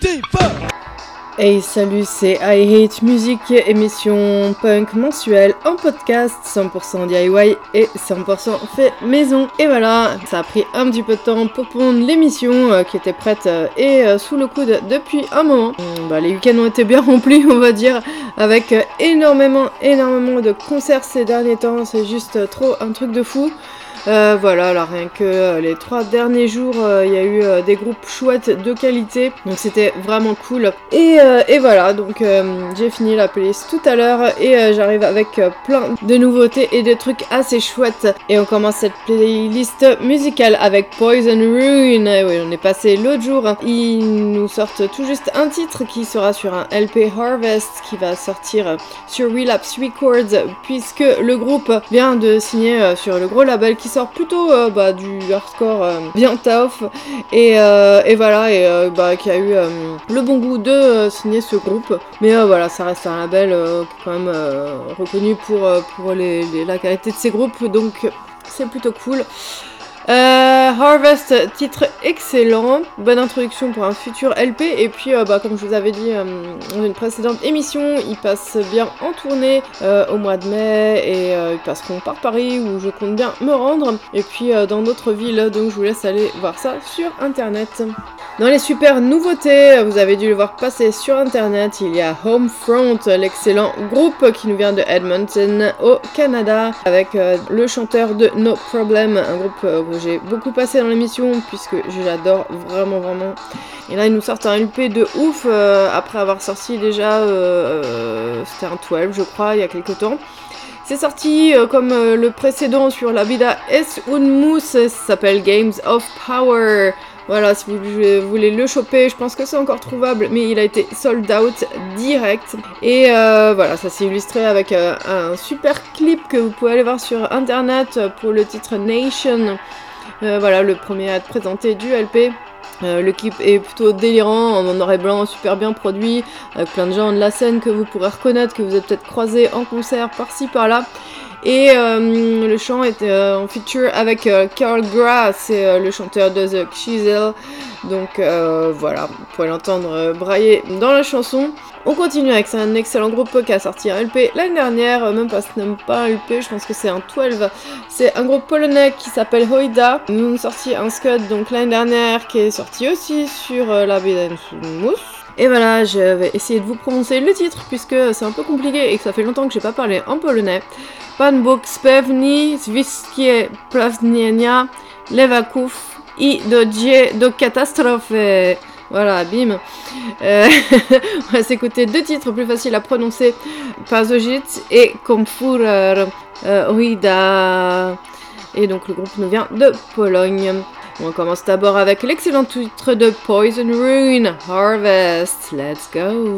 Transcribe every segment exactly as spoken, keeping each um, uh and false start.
D four. Hey salut, c'est I Hate Music, émission punk mensuelle en podcast, cent pour cent D I Y et cent pour cent fait maison. Et voilà, ça a pris un petit peu de temps pour pondre l'émission euh, qui était prête euh, et euh, sous le coude depuis un moment. Hum, bah, les week-ends ont été bien remplis, on va dire, avec euh, énormément, énormément de concerts ces derniers temps, c'est juste euh, trop un truc de fou. Euh, voilà, là rien que euh, les trois derniers jours, il euh, y a eu euh, des groupes chouettes de qualité, donc c'était vraiment cool. Et, euh, et voilà, donc euh, j'ai fini la playlist tout à l'heure et euh, j'arrive avec euh, plein de nouveautés et des trucs assez chouettes. Et on commence cette playlist musicale avec Poison Ruin. Et oui, on est passé l'autre jour. Ils nous sortent tout juste un titre qui sera sur un L P Harvest qui va sortir sur Relapse Records, puisque le groupe vient de signer euh, sur le gros label qui sort plutôt euh, bah, du hardcore euh, bien tough et, euh, et voilà et euh, bah, qui a eu euh, le bon goût de euh, signer ce groupe, mais euh, voilà, ça reste un label euh, quand même euh, reconnu pour, euh, pour les, les, la qualité de ses groupes, donc c'est plutôt cool. Euh, Harvest, titre excellent, bonne introduction pour un futur L P, et puis euh, bah, comme je vous avais dit euh, dans une précédente émission, ils passent bien en tournée euh, au mois de mai, et euh, ils passeront par Paris où je compte bien me rendre, et puis euh, dans d'autres villes, donc je vous laisse aller voir ça sur internet. Dans les super nouveautés, vous avez dû le voir passer sur internet, il y a Homefront, l'excellent groupe qui nous vient de Edmonton au Canada, avec euh, le chanteur de No Problem, un groupe euh, que j'ai beaucoup passé dans l'émission puisque je l'adore vraiment vraiment. Et là ils nous sortent un L P de ouf euh, après avoir sorti déjà, euh, euh, c'était un douze je crois, il y a quelques temps. C'est sorti euh, comme euh, le précédent sur la vida Es un Mus, ça s'appelle Games of Power. Voilà, si vous voulez le choper, je pense que c'est encore trouvable, mais il a été sold out direct. Et euh, voilà, ça s'est illustré avec euh, un super clip que vous pouvez aller voir sur internet pour le titre Nation. Euh, voilà, le premier à être présenté du L P. Euh, le clip est plutôt délirant, en noir et blanc, super bien produit, avec plein de gens de la scène que vous pourrez reconnaître, que vous avez peut-être croisé en concert par-ci par-là. Et euh, le chant est euh, en feature avec euh, Carl Grass, c'est euh, le chanteur de The Chisel. Donc euh, voilà, vous pouvez l'entendre euh, brailler dans la chanson. On continue avec c'est un excellent groupe qui a sorti un L P l'année dernière, même pas, ce n'est pas un L P, je pense que c'est un douze. C'est un groupe polonais qui s'appelle Hoida. Ils nous ont sorti un Scud donc l'année dernière qui est sorti aussi sur euh, la Mus. Et voilà, je vais essayer de vous prononcer le titre puisque c'est un peu compliqué et que ça fait longtemps que j'ai pas parlé en polonais. Pan Bóg pewni wszystkie pragnienia lewaków i dojdzie do katastrofy. Voilà, bim. Euh, on va s'écouter deux titres plus faciles à prononcer, Pasożyt et Komfuror euh, Hoida. Et donc le groupe nous vient de Pologne. On commence d'abord avec l'excellent titre de Poison Ruin, Harvest. Let's go.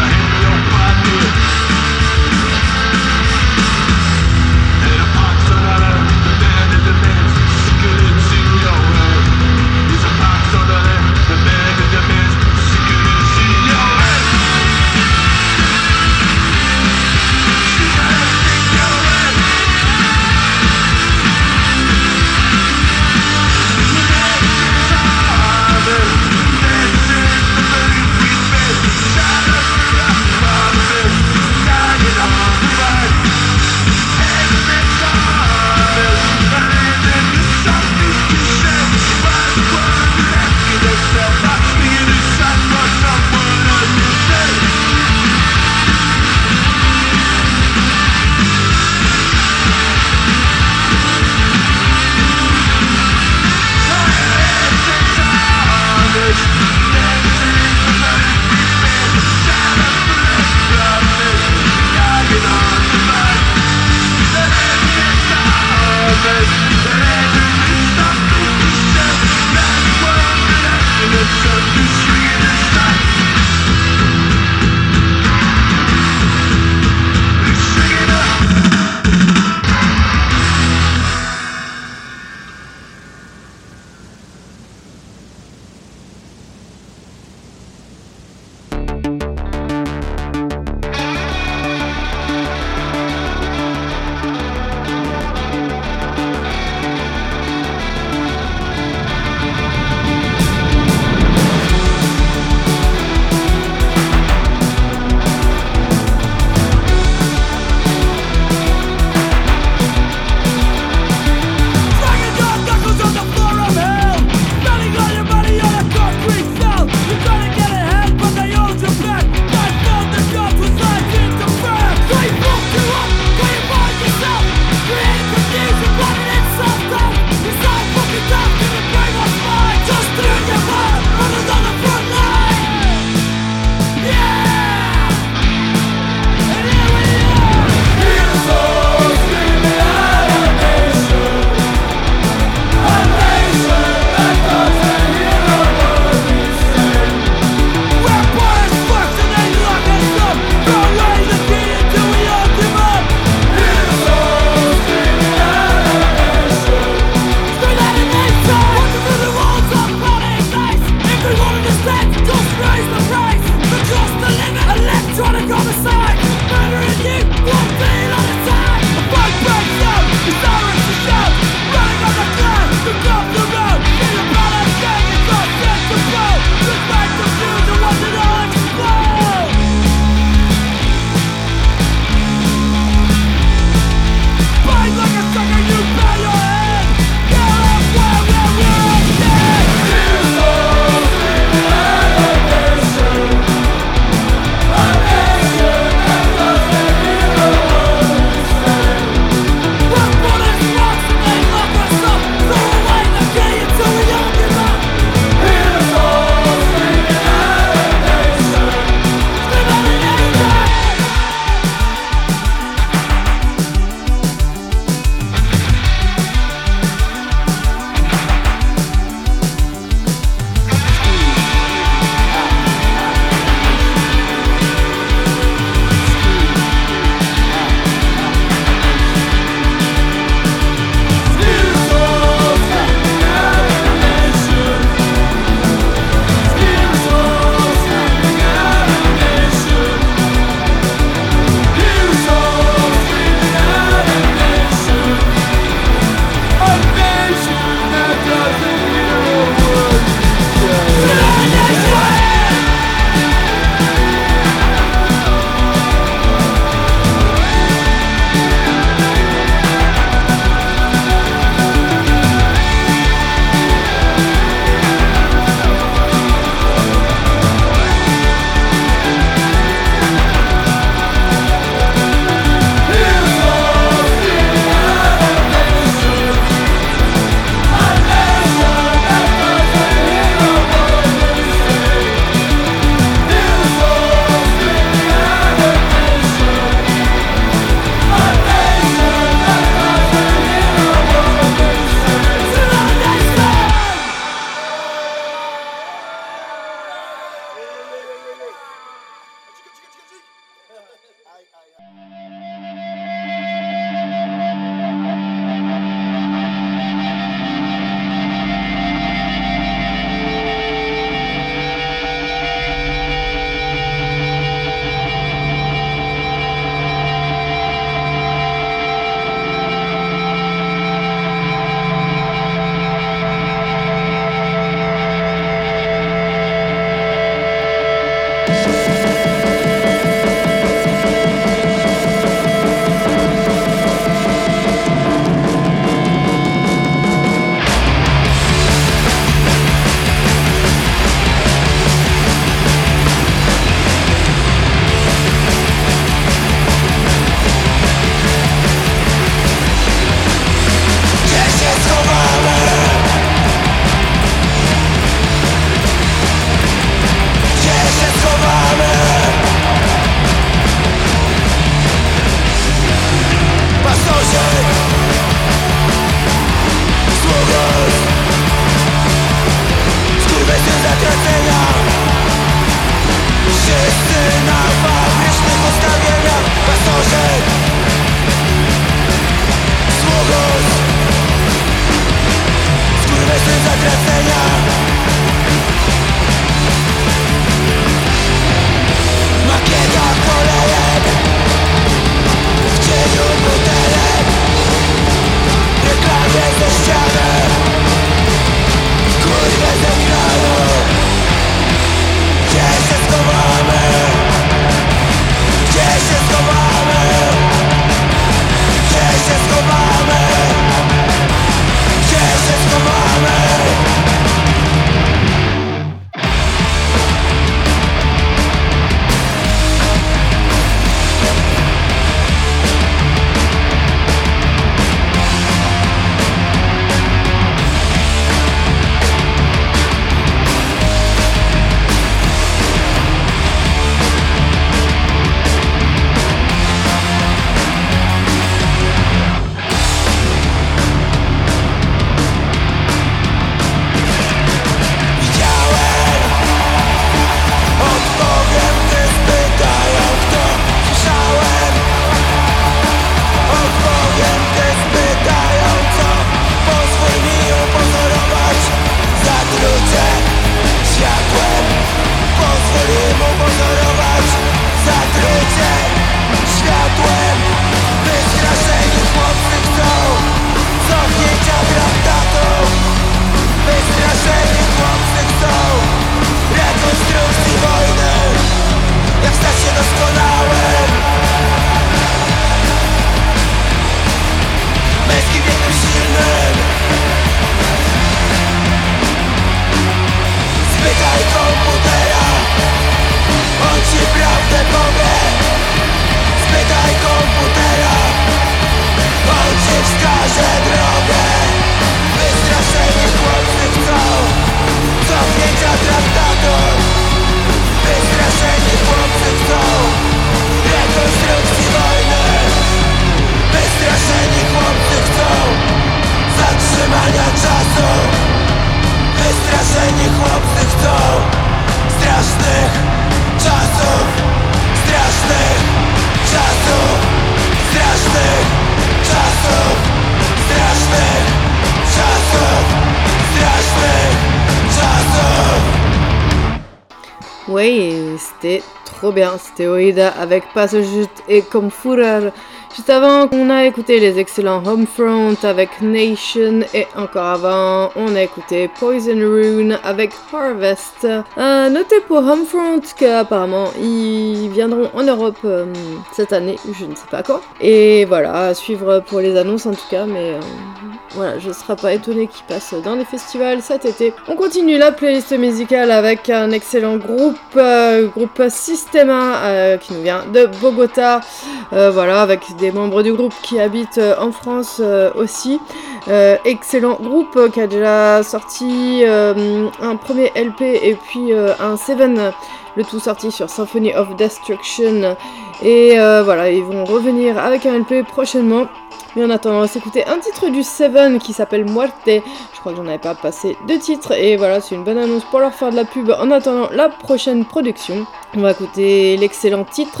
Away et c'était trop bien. C'était Oida avec Passagers et Comfourer. Juste avant, on a écouté les excellents Homefront avec Nation et encore avant, on a écouté Poison Rune avec Harvest. Euh, notez pour Homefront qu'apparemment ils viendront en Europe euh, cette année, je ne sais pas quand. Et voilà, à suivre pour les annonces en tout cas, mais euh, voilà, je ne serais pas étonnée qu'ils passent dans les festivals cet été. On continue la playlist musicale avec un excellent groupe, euh, groupe Systema euh, qui nous vient de Bogota. Euh, voilà, avec des membres du groupe qui habitent euh, en France euh, aussi. Euh, excellent groupe euh, qui a déjà sorti euh, un premier L P et puis euh, un Seven, le tout sorti sur Symphony of Destruction. Et euh, voilà, ils vont revenir avec un L P prochainement. Mais en attendant, on va s'écouter un titre du Seven qui s'appelle Muerte. Je crois que j'en avais pas passé deux titres. Et voilà, c'est une bonne annonce pour leur faire de la pub en attendant la prochaine production. On va écouter l'excellent titre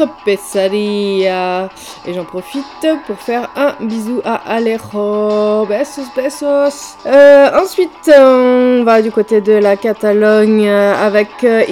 Pesadilla. Et j'en profite pour faire un bisou à Alejo. Besos, besos. Euh, ensuite, on va du côté de la Catalogne avec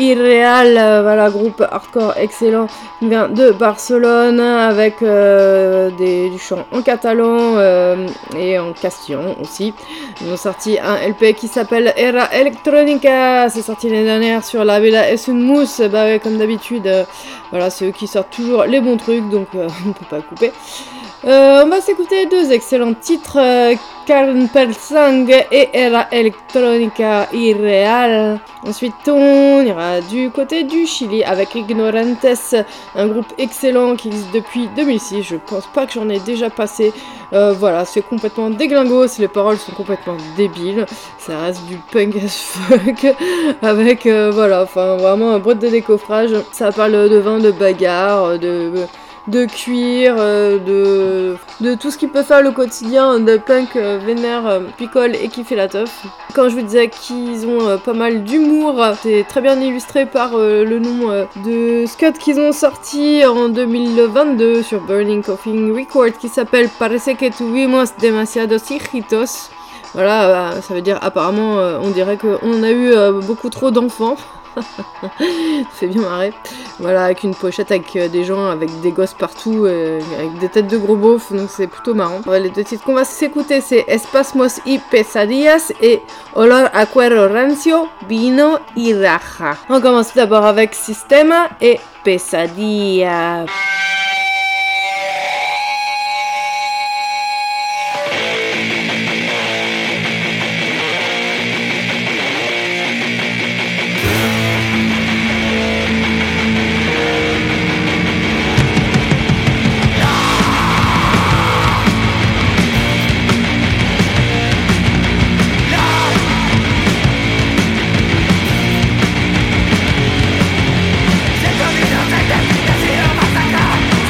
Irreal. Voilà, groupe hardcore excellent qui vient de Barcelone avec euh, des, du chant en catalan. Euh, et en castillan aussi. Ils ont sorti un L P qui s'appelle Era Electronica. C'est sorti l'année dernière sur La Villa Es un Mousse. Bah ouais, comme d'habitude, euh, voilà, c'est eux qui sortent toujours les bons trucs, donc euh, on peut pas couper. Euh, on va s'écouter deux excellents titres, euh, Carn per Sang et Era Electronica Irreal. Ensuite, on ira du côté du Chili avec Ignorantes, un groupe excellent qui existe depuis deux mille six. Je pense pas que j'en ai déjà passé. Euh, voilà, c'est complètement déglingos, les paroles sont complètement débiles. Ça reste du punk as fuck avec, euh, voilà, enfin vraiment un brut de décoffrage. Ça parle de vin, de bagarre, de... de cuir, euh, de, de tout ce qui peut faire le quotidien de punk euh, vénère, euh, picole et qui fait la teuf. Quand je vous disais qu'ils ont euh, pas mal d'humour, c'est très bien illustré par euh, le nom euh, de Scott qu'ils ont sorti en deux mille vingt-deux sur Burning Coffin Record qui s'appelle Parece que tuvimos demasiados hijitos. Voilà, euh, ça veut dire apparemment euh, on dirait qu'on a eu euh, beaucoup trop d'enfants. Ça fait bien marrer. Voilà, avec une pochette avec euh, des gens avec des gosses partout, euh, avec des têtes de gros beaufs, donc c'est plutôt marrant. Ouais, les deux titres qu'on va s'écouter, c'est Espasmos y Pesadillas et Olor a Cuero Rancio, Vino y Raja. On commence d'abord avec Systema et Pesadilla. Siento mi inocente, he sido masacrado.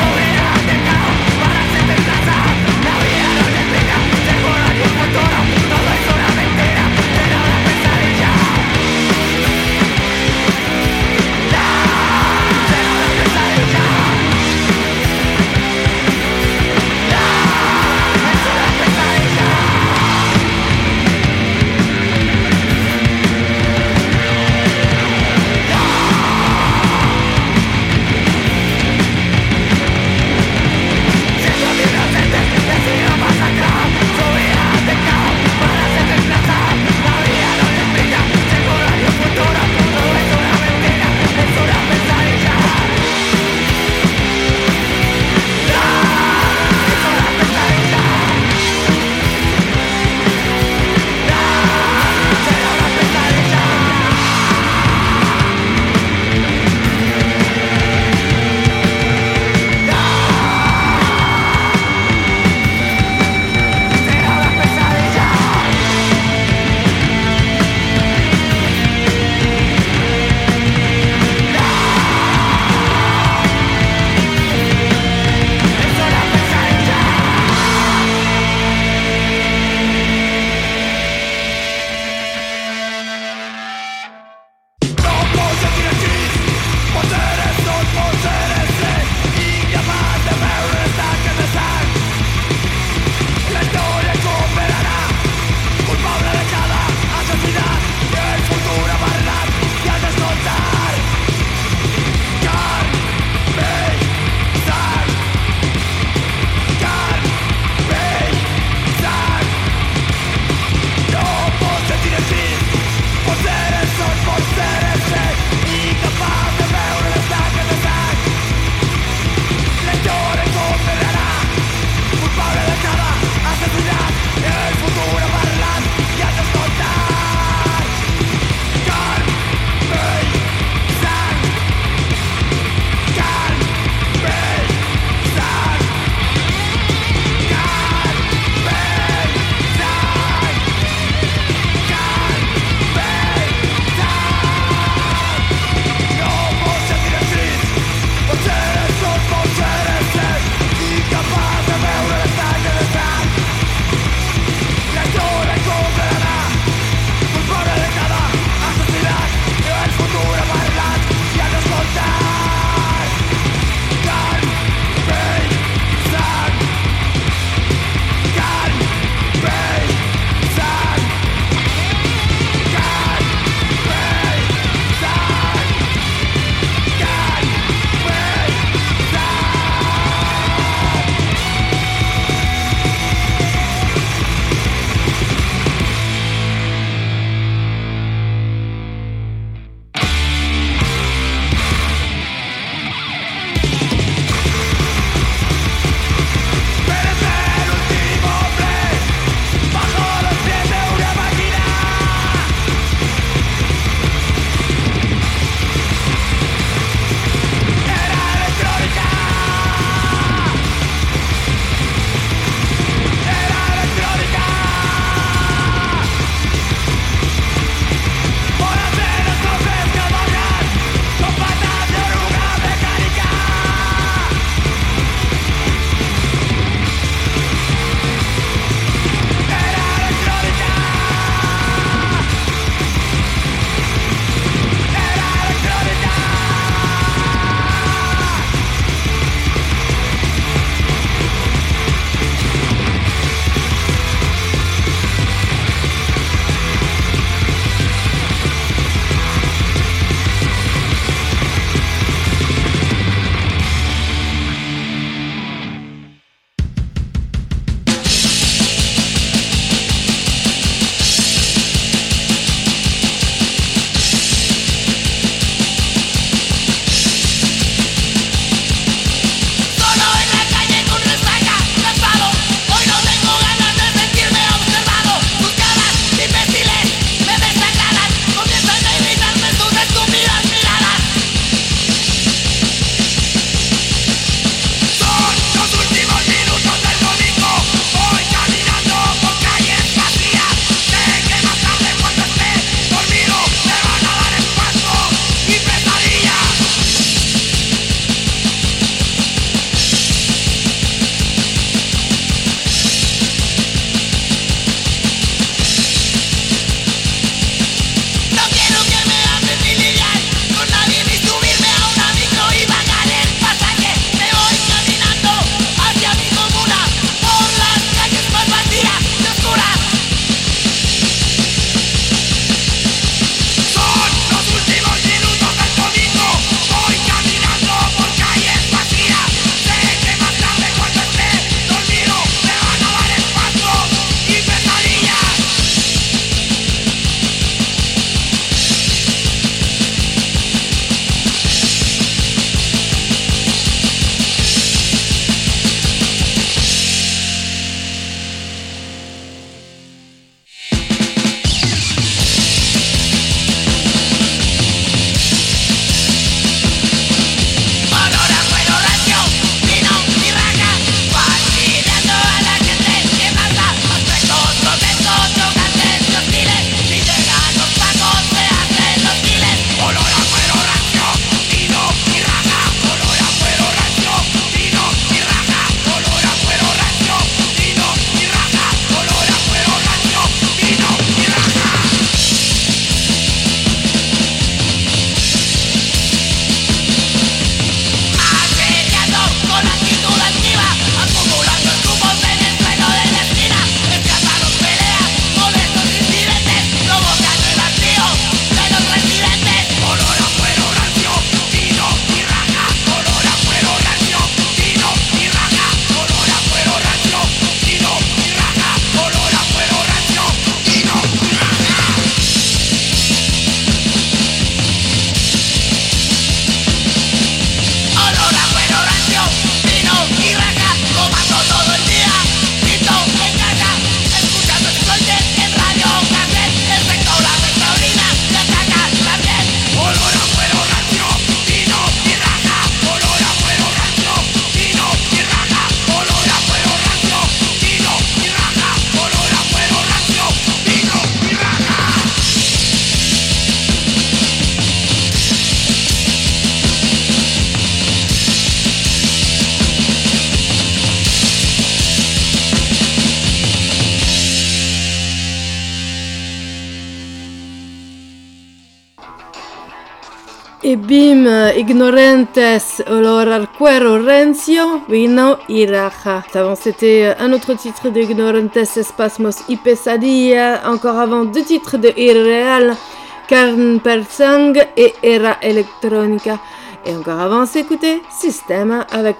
Et bim, ignorentes olor al cuero rancio, vino y raja. Avant c'était un autre titre de Ignorantes Espasmos y Pesadilla, encore avant deux titres de Irreal, Carne per Sang et Era Electronica. Et encore avant s'écouter Systema avec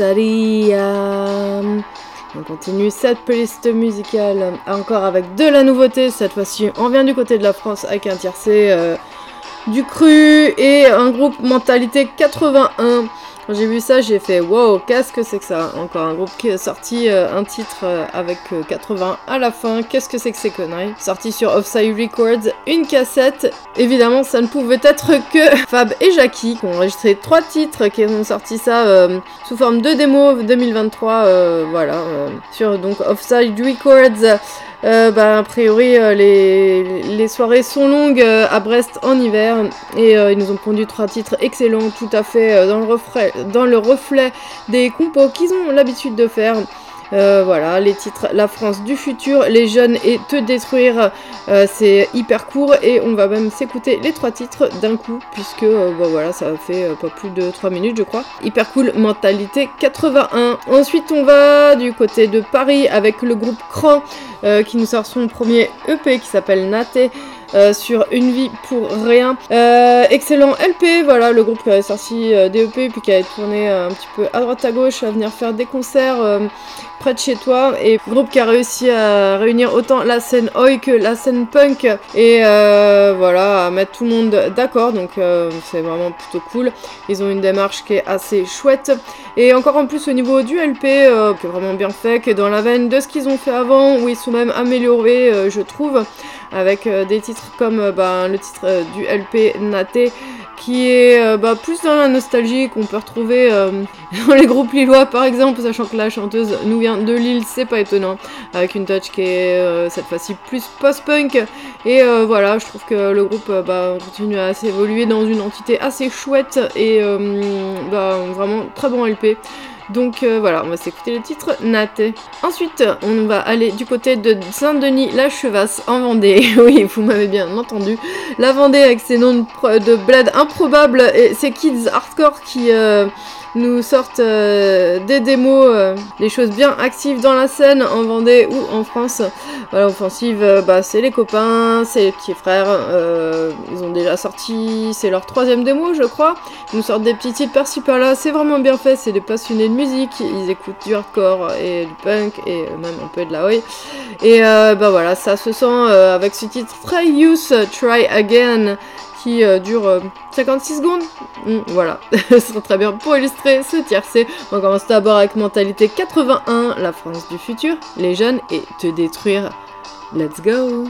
Pesadilla. On continue cette playlist musicale encore avec de la nouveauté. Cette fois-ci on vient du côté de la France avec un tiercé euh, du cru et un groupe Mentalité quatre-vingt-un. Quand j'ai vu ça, j'ai fait wow, qu'est-ce que c'est que ça? Encore un groupe qui a sorti euh, un titre euh, avec euh, quatre-vingts à la fin. Qu'est-ce que c'est que ces conneries? Sorti sur Offside Records, une cassette. Évidemment, ça ne pouvait être que Fab et Jackie qui ont enregistré trois titres, qui ont sorti ça euh, sous forme de démo deux mille vingt-trois. Euh, voilà, euh, sur donc Offside Records. Euh, bah, a priori, euh, les, les soirées sont longues euh, à Brest en hiver et euh, ils nous ont pondu trois titres excellents, tout à fait euh, dans, le reflet, dans le reflet des compos qu'ils ont l'habitude de faire. Euh, voilà, les titres La France du futur, Les jeunes et Te détruire, euh, c'est hyper court et on va même s'écouter les trois titres d'un coup puisque euh, bah, voilà, ça fait euh, pas plus de trois minutes je crois. Hyper cool, Mentalité quatre-vingt-un. Ensuite on va du côté de Paris avec le groupe Cran euh, qui nous sort son premier E P qui s'appelle Naté. Euh, sur Une vie pour rien. Euh, excellent L P, voilà, le groupe qui a sorti euh, des E P puis qui a tourné euh, un petit peu à droite à gauche à venir faire des concerts euh, près de chez toi, et groupe qui a réussi à réunir autant la scène oi que la scène punk et euh, voilà, à mettre tout le monde d'accord, donc euh, c'est vraiment plutôt cool. Ils ont une démarche qui est assez chouette et encore en plus au niveau du L P euh, qui est vraiment bien fait, qui est dans la veine de ce qu'ils ont fait avant où ils sont même améliorés euh, je trouve, avec euh, des titres comme euh, bah, le titre euh, du L P Naté qui est euh, bah, plus dans la nostalgie qu'on peut retrouver euh, dans les groupes lillois par exemple, sachant que la chanteuse nous vient de Lille, c'est pas étonnant, avec une touch qui est euh, cette fois-ci plus post-punk et euh, voilà, je trouve que le groupe euh, bah, continue à s'évoluer dans une entité assez chouette et euh, bah, vraiment très bon L P. Donc euh, voilà, on va s'écouter le titre Naté. Ensuite, on va aller du côté de Saint-Denis-la-Chevasse en Vendée. Oui, vous m'avez bien entendu. La Vendée avec ses noms de, pro- de bled improbables et ses kids hardcore qui euh, nous sortent euh, des démos, euh, des choses bien actives dans la scène en Vendée ou en France. Voilà, Offensive, euh, bah, c'est les copains, c'est les petits frères. Euh, ils ont déjà sorti, c'est leur troisième démo, je crois. Ils nous sortent des petits titres par-ci par-là. C'est vraiment bien fait, c'est des passionnés de musique. Ils écoutent du hardcore et du punk et même un peu de la oi. Et euh, bah voilà, ça se sent euh, avec ce titre très Youth, Try Again, qui euh, dure euh, cinquante-six secondes. Mmh, voilà, ce serait très bien pour illustrer ce tiercé. On commence d'abord avec Mentalité quatre-vingt-un, La France du futur, Les jeunes et Te détruire. Let's go.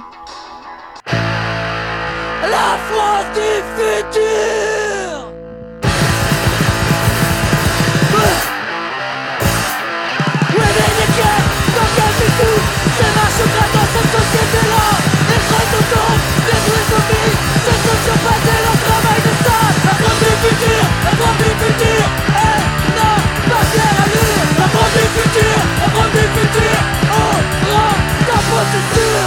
La France du futur. Réveillez les cœurs, engagez-vous. C'est marche au gratin dans cette société-là. Les trains nous tombent, les bruits zombies. Cette société passée, leur travail de stade. La France du futur, la France du futur. Elle n'a pas clair à lire. La France du futur, la France du futur. Oh, rend ta procédure.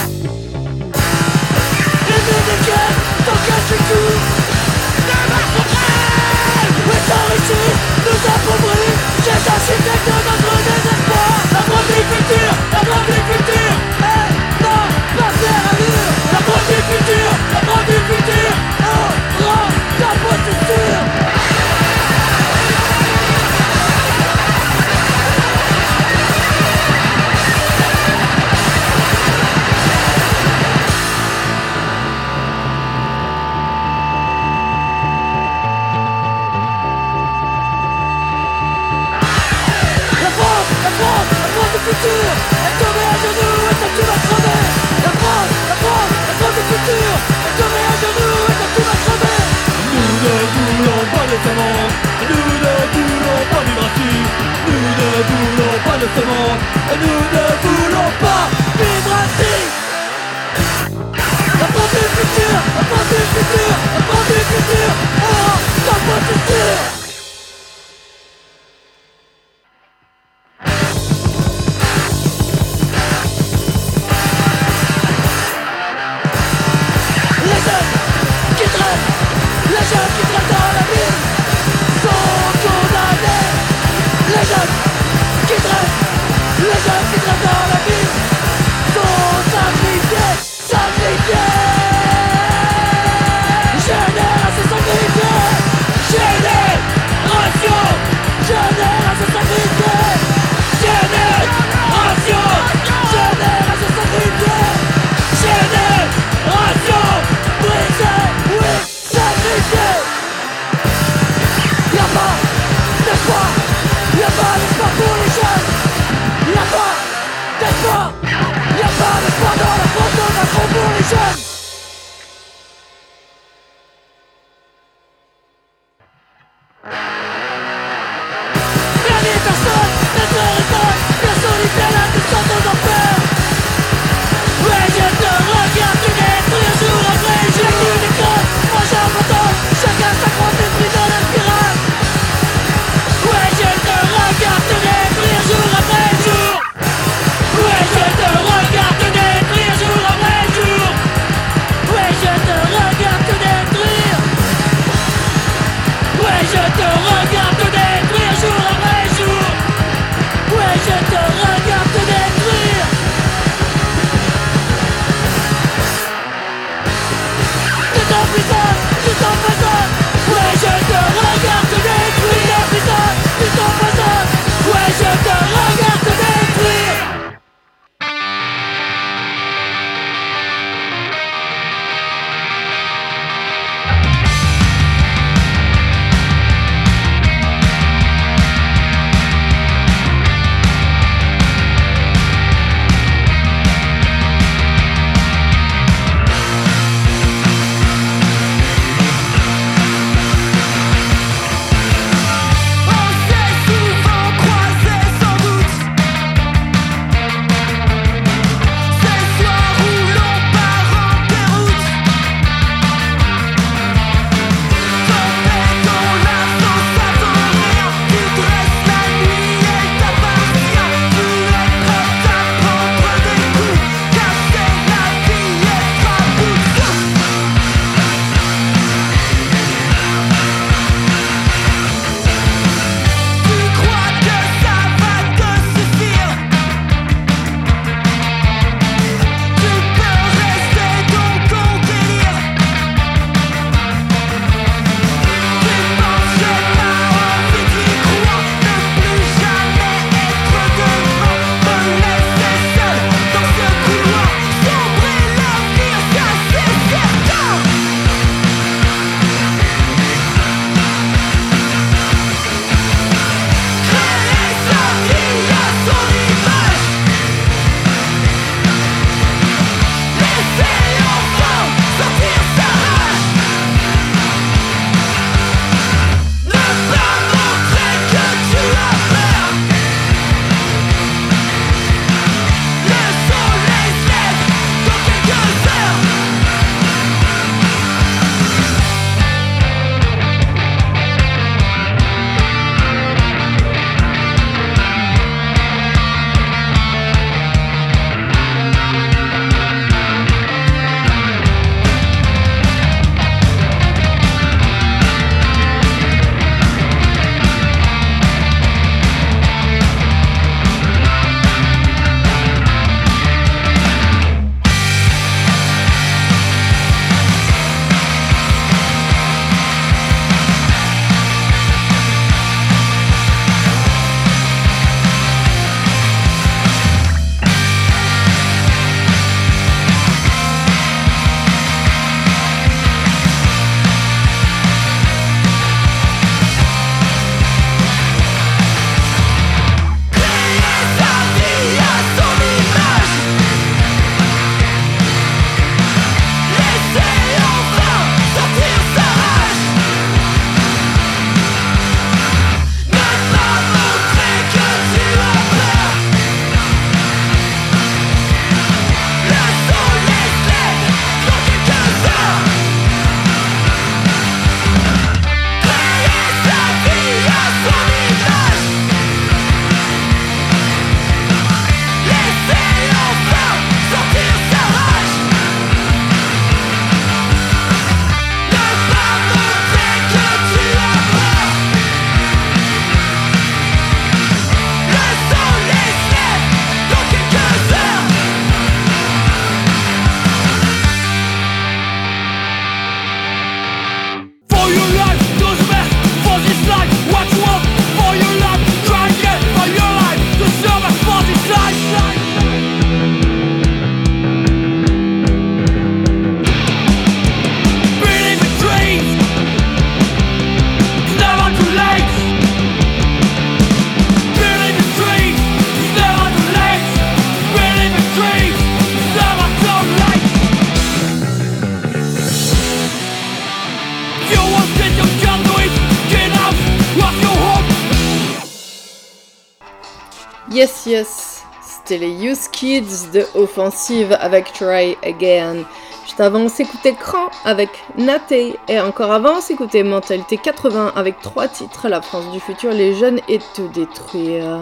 Réveillez les cœurs, engagez-vous. C'est marche au gratin. Oui, s'enrichissent, nous appauvrissent. J'ai architecte de notre désespoir. La France du futur, la France du futur. Elle n'a pas clair à lire. La France du futur, la France du futur. Oh, rend ta procédure. Futur, est tombée à genoux et toi tu vas crever. La France, la France, la France du futur, est tombée à genoux et toi tu vas crever. Nous ne voulons pas de ce monde, nous ne voulons pas du racisme. Nous ne voulons pas de ce monde, nous ne voulons pas vivre ainsi. La France du futur, la France du futur, la France du futur, oh, ta procédure. Les jeunes qui traînent, toi. Y'a pas de foi dans la photo d'un trop pour les jeunes. Dernier personne, cette récolte, personne n'est là, tu sens ton enfer. Ouais, je te regarde te détruire jour après jour. Tu déconnes, moi j'en m'entends, chacun sa croix détruit dans la spirale. Ouais, je te regarde te détruire jour après jour. Ouais, je te regarde te détruire jour après jour. Yes, yes, c'était les Youth Kids de Offensive avec Try Again. Juste avant, on s'écoutait Cran avec Naté. Et encore avant, on s'écoutait Mentalité quatre-vingts avec trois titres. La France du futur, les jeunes et te détruire.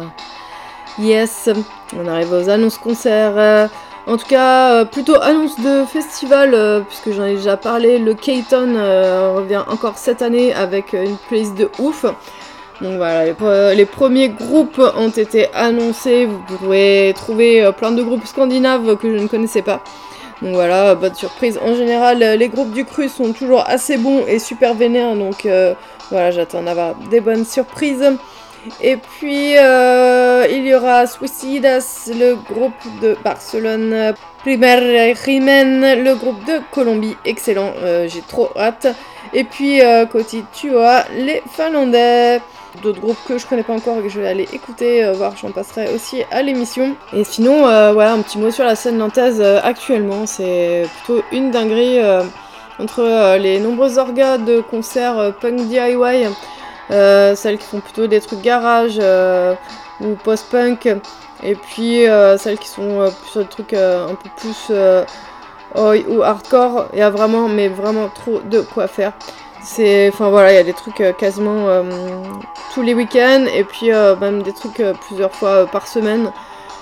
Yes, on arrive aux annonces concerts. En tout cas, euh, plutôt annonce de festival, euh, puisque j'en ai déjà parlé. Le K-Ton euh, revient encore cette année avec une playlist de ouf. Donc voilà, les, euh, les premiers groupes ont été annoncés. Vous pourrez trouver euh, plein de groupes scandinaves que je ne connaissais pas. Donc voilà, bonne surprise. En général, les groupes du cru sont toujours assez bons et super vénères. Donc euh, voilà, j'attends d'avoir des bonnes surprises. Et puis, euh, il y aura Suicidas, le groupe de Barcelone, Primer Rimen, le groupe de Colombie, excellent, euh, j'ai trop hâte. Et puis, euh, côté Tua, les Finlandais, d'autres groupes que je connais pas encore et que je vais aller écouter, euh, voir, j'en passerai aussi à l'émission. Et sinon, euh, voilà, un petit mot sur la scène nantaise euh, actuellement, c'est plutôt une dinguerie euh, entre euh, les nombreuses orgas de concerts euh, punk D I Y. Euh, celles qui font plutôt des trucs garage euh, ou post-punk, et puis euh, celles qui sont euh, plus sur des trucs euh, un peu plus euh, oi ou hardcore. Il y a vraiment, mais vraiment trop de quoi faire. C'est, enfin voilà, il y a des trucs euh, quasiment euh, tous les week-ends, et puis euh, même des trucs euh, plusieurs fois euh, par semaine.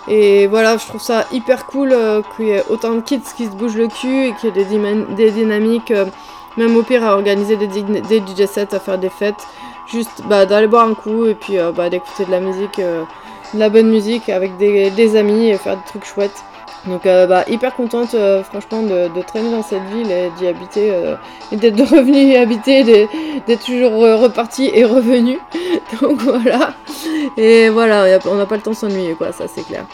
Et voilà, je trouve ça hyper cool euh, qu'il y ait autant de kids qui se bougent le cul et qu'il y ait des, dyma- des dynamiques, euh, même au pire à organiser des, di- des D J sets, à faire des fêtes. Juste bah, d'aller boire un coup et puis euh, bah, d'écouter de la musique, euh, de la bonne musique avec des, des amis et faire des trucs chouettes. Donc euh, bah, hyper contente euh, franchement de, de traîner dans cette ville et d'y habiter euh, et d'être revenue y habiter, d'être, d'être toujours euh, repartie et revenue. Donc voilà. Et voilà, a, on n'a pas le temps de s'ennuyer quoi, ça c'est clair.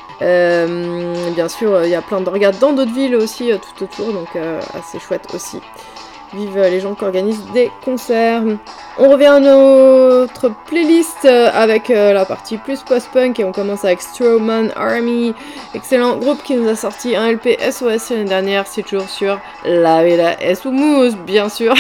Euh, bien sûr, il y a plein de regards dans d'autres villes aussi euh, tout autour, donc euh, assez chouette aussi. Vive les gens qui organisent des concerts. On revient à notre playlist avec la partie plus post-punk et on commence avec Strawman Army, excellent groupe qui nous a sorti un L P S O S l'année dernière, c'est toujours sur La Vida es Humus, bien sûr.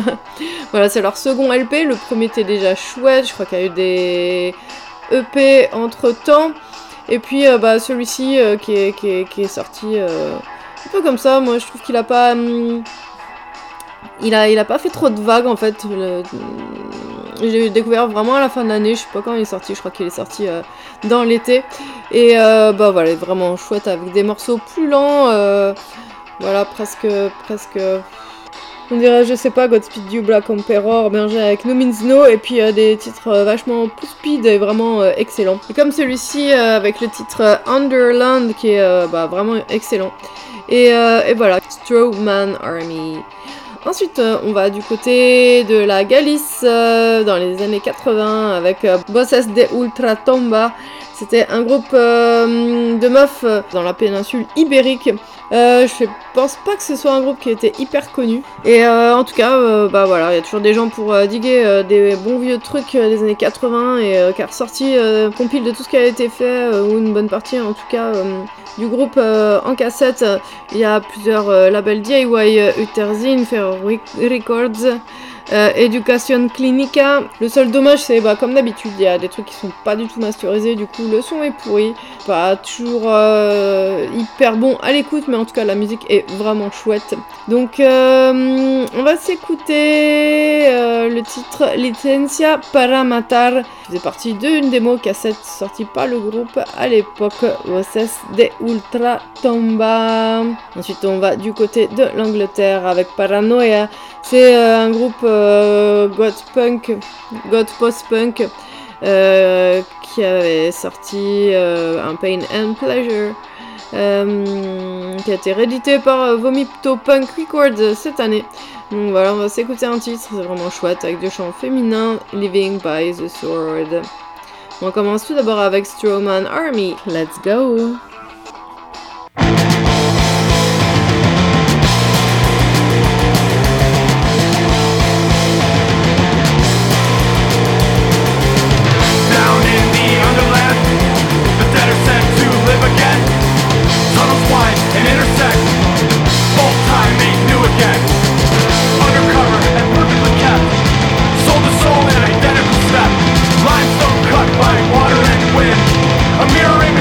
Voilà, c'est leur second L P, le premier était déjà chouette, je crois qu'il y a eu des E P entre temps. Et puis euh, bah, celui-ci euh, qui, est, qui, est, qui est sorti euh, un peu comme ça, moi je trouve qu'il a pas... Hum, Il a, il a pas fait trop de vagues en fait. Le... J'ai découvert vraiment à la fin de l'année, je sais pas quand il est sorti, je crois qu'il est sorti euh, dans l'été. Et euh, bah voilà, vraiment chouette avec des morceaux plus lents. Euh, voilà, presque, presque. On dirait, je sais pas, Godspeed You, Black Emperor, mélangé avec No Means No, et puis euh, des titres euh, vachement plus speed et vraiment euh, excellents. Et comme celui-ci euh, avec le titre euh, Underland qui est euh, bah, vraiment excellent. Et, euh, et voilà, Strawman Army. Ensuite, euh, on va du côté de la Galice, euh, dans les années quatre-vingts, avec euh, Voces de Ultratomba. C'était un groupe euh, de meufs euh, dans la péninsule ibérique. Euh, je pense pas que ce soit un groupe qui était hyper connu. Et euh, en tout cas, euh, bah voilà, il y a toujours des gens pour euh, diguer euh, des bons vieux trucs euh, des années quatre-vingts et euh, qui a ressorti euh, compile de tout ce qui a été fait, euh, ou une bonne partie en tout cas. Euh, du groupe euh, en cassette. Il y a plusieurs euh, labels D I Y, euh, Uterzin, Ferro Records, euh, Education Clinica. Le seul dommage, c'est bah, comme d'habitude, il y a des trucs qui sont pas du tout masterisés, du coup le son est pourri, pas toujours euh, hyper bon à l'écoute, mais en tout cas la musique est vraiment chouette. Donc euh, on va s'écouter euh, le titre Licencia para Matar, qui faisait partie d'une démo cassette sortie par le groupe à l'époque, Voces de Ultratomba. Ensuite on va du côté de l'Angleterre avec Paranoia. C'est euh, un groupe euh, goth punk, goth post-punk euh, qui avait sorti euh, un Pain and Pleasure euh, qui a été réédité par euh, Vomito Punk Records cette année. Donc voilà, on va s'écouter un titre, c'est vraiment chouette avec deux chants féminins, Living by the Sword. On commence tout d'abord avec Strawman Army. Let's go! A mirror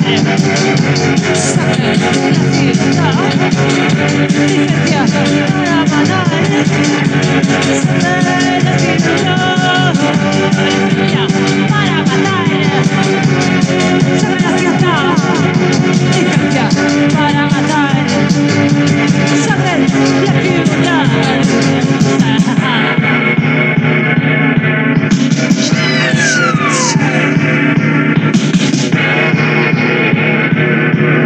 Para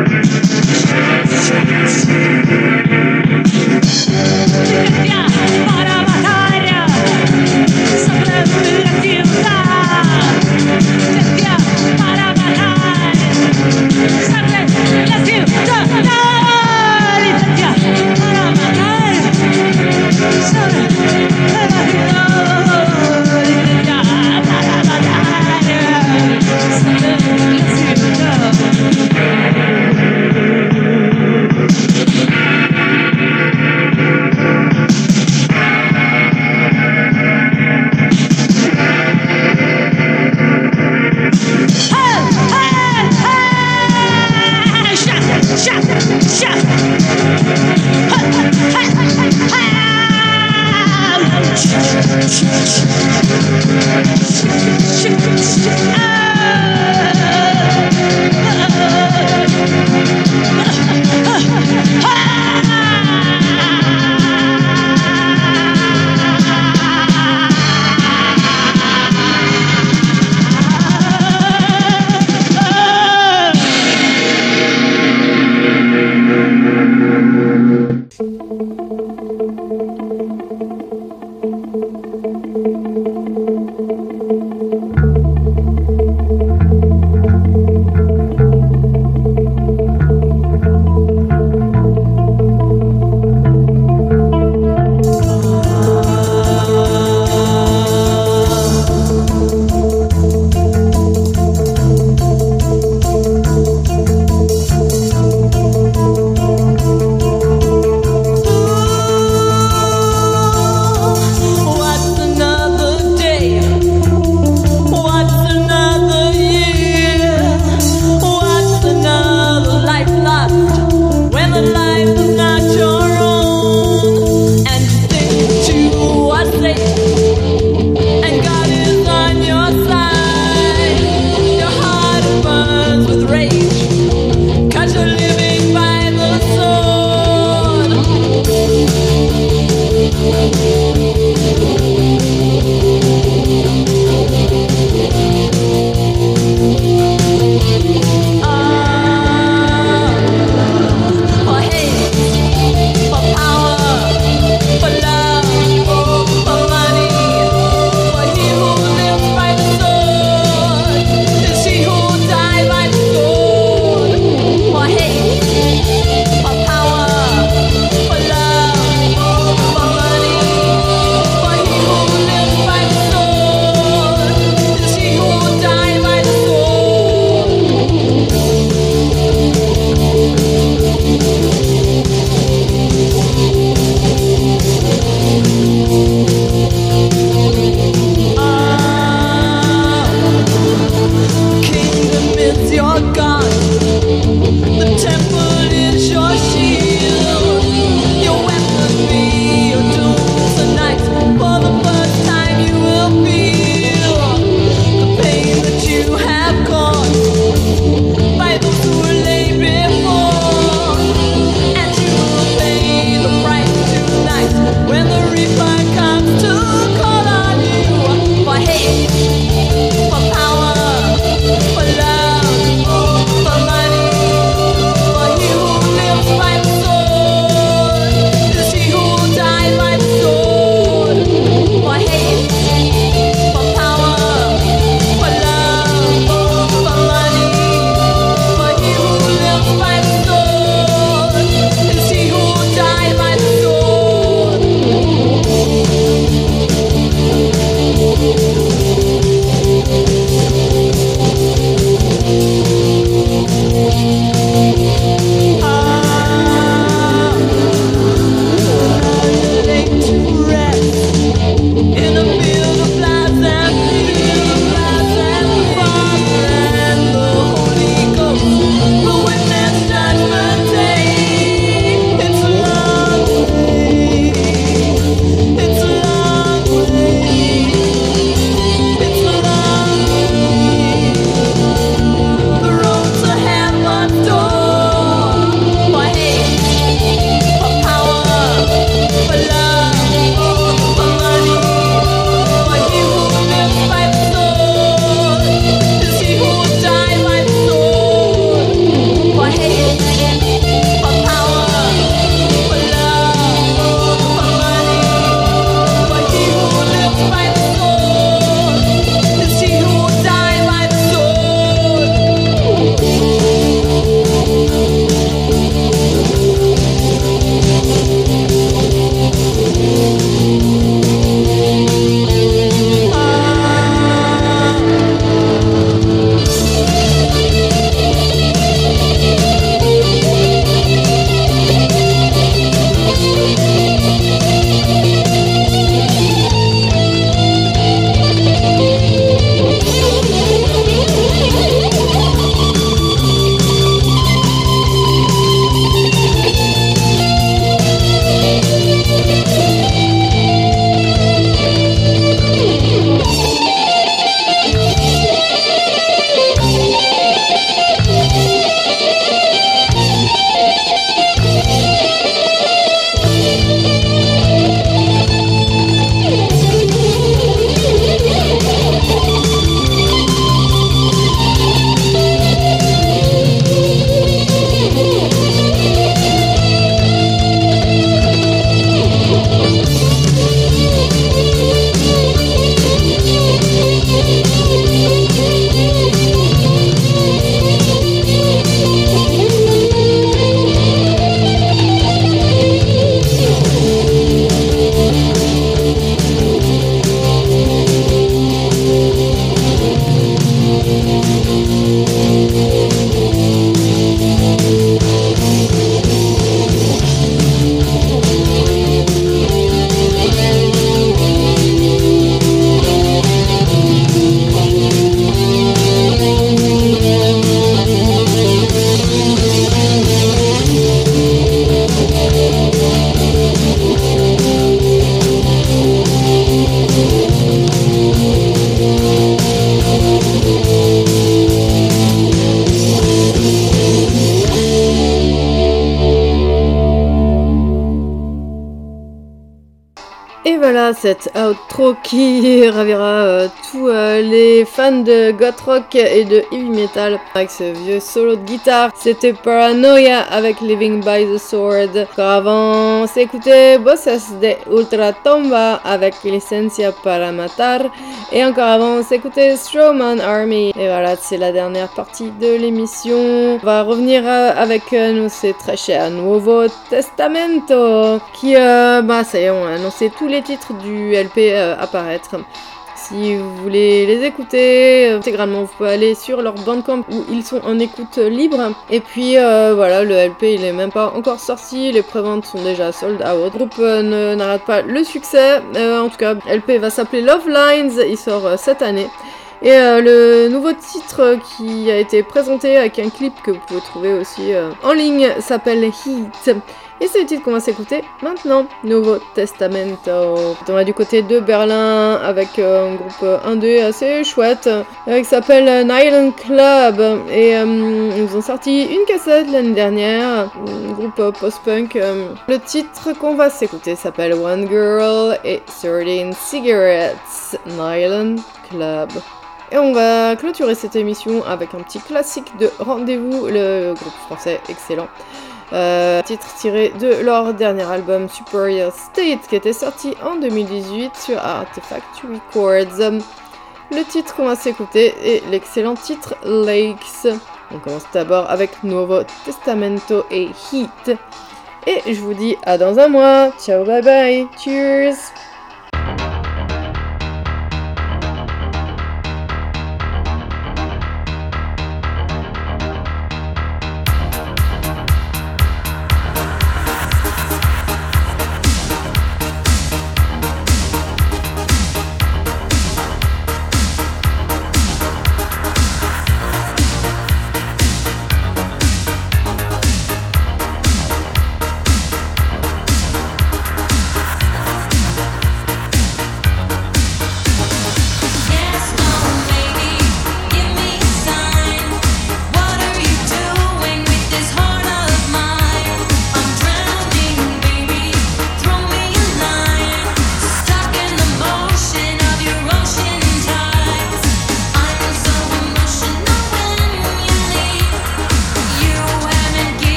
voilà, cette outro qui ravira euh, tous euh, les fans de goth rock et de heavy metal avec ce vieux solo de guitare. C'était Paranoia avec Living by the Sword. Encore avant, c'est écouté Voces de Ultratomba avec Licencia para Matar. Et encore avant, c'est écouté Strowman Army. Et voilà, c'est la dernière partie de l'émission. On va revenir euh, avec euh, nous, c'est très cher, Nuovo Testamento, qui, euh, bah ça y est, on a annoncé tous les titres du L P euh, apparaître. Si vous voulez les écouter intégralement, vous pouvez aller sur leur Bandcamp où ils sont en écoute libre. Et puis euh, voilà, le L P il est même pas encore sorti, les préventes sont déjà sold out. Le groupe euh, ne n'arrête pas le succès. Euh, en tout cas, L P va s'appeler Love Lines, il sort euh, cette année. Et euh, le nouveau titre qui a été présenté avec un clip que vous pouvez trouver aussi euh, en ligne s'appelle Heat. Et c'est le titre qu'on va s'écouter maintenant, Nuovo Testamento. On va du côté de Berlin avec euh, un groupe indé assez chouette euh, qui s'appelle Nylon Club. Et euh, ils ont sorti une cassette l'année dernière, un groupe post-punk. Euh, le titre qu'on va s'écouter s'appelle One Girl et thirteen Cigarettes, Nylon Club. Et on va clôturer cette émission avec un petit classique de Rendez-vous, le groupe français excellent. Euh, titre tiré de leur dernier album Superior State qui était sorti en deux mille dix-huit sur Artifact Records. Le titre qu'on va s'écouter est l'excellent titre Lakes. On commence d'abord avec Nuovo Testamento et Heat. Et je vous dis à dans un mois. Ciao, bye bye, cheers!